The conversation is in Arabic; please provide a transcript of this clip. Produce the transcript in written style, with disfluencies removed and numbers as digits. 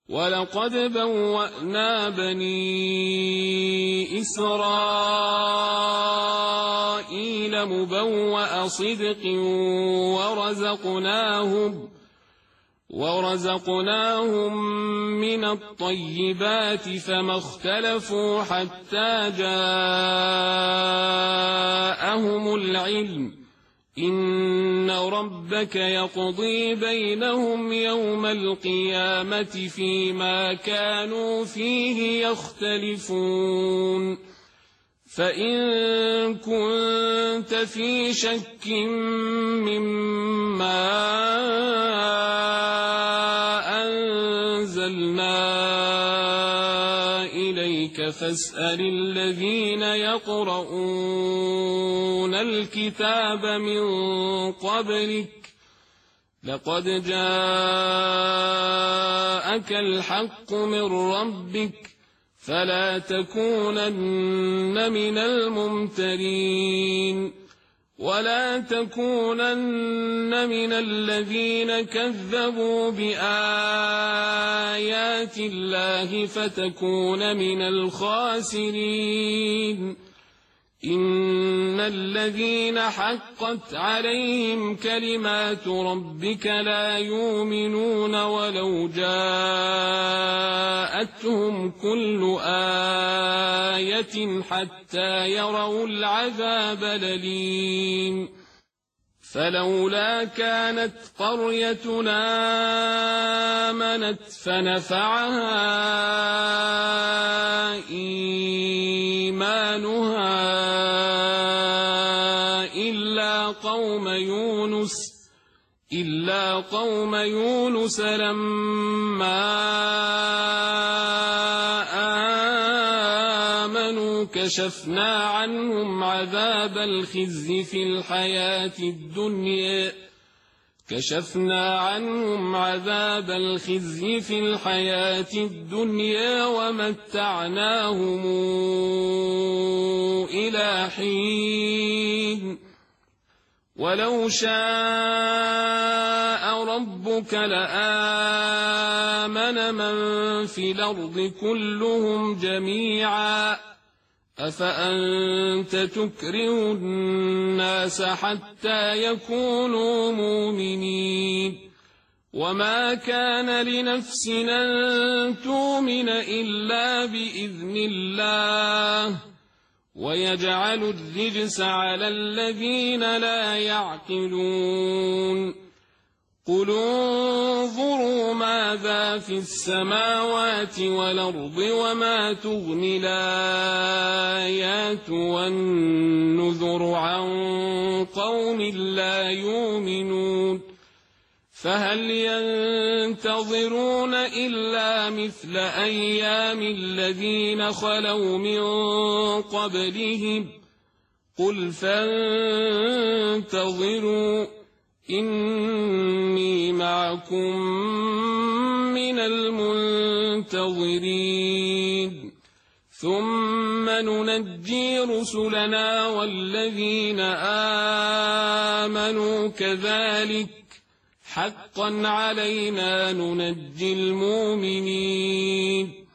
ولقد بوأنا بني إسرائيل مبوأ صدق ورزقناهم من الطيبات فما اختلفوا حتى جاءهم العلم إن ربك يقضي بينهم يوم القيامة فيما كانوا فيه يختلفون فإن كنت في شك مما أنزلنا إليك فاسأل الذين يقرؤون الكتاب من قبلك لقد جاءك الحق من ربك فلا تكونن من الممترين ولا تكونن من الذين كذبوا بآيات الله فتكون من الخاسرين إن الذين حقت عليهم كلمات ربك لا يؤمنون ولو جاءتهم كل آية حتى يروا العذاب الأليم فلولا كانت قريتنا آمنت فنفعها إيمانها إلا قوم يونس لما آمنوا كشفنا عنهم عذاب الخزي في الحياة الدنيا ومتعناهم إلى حين ولو شاء ربك لآمن من في الأرض كلهم جميعا أفأنت تكره الناس حتى يكونوا مؤمنين وما كان لنفس أن تؤمن إلا بإذن الله ويجعل الرجس على الذين لا يعقلون قل انظروا ماذا في السماوات والأرض وما تغني الآيات والنذر عن قوم لا يؤمنون فهل ينتظرون إلا مثل أيام الذين خلوا من قبلهم قل فانتظروا إني معكم من المنتظرين ثم ننجي رسلنا والذين آمنوا كذلك حقا علينا ننجي المؤمنين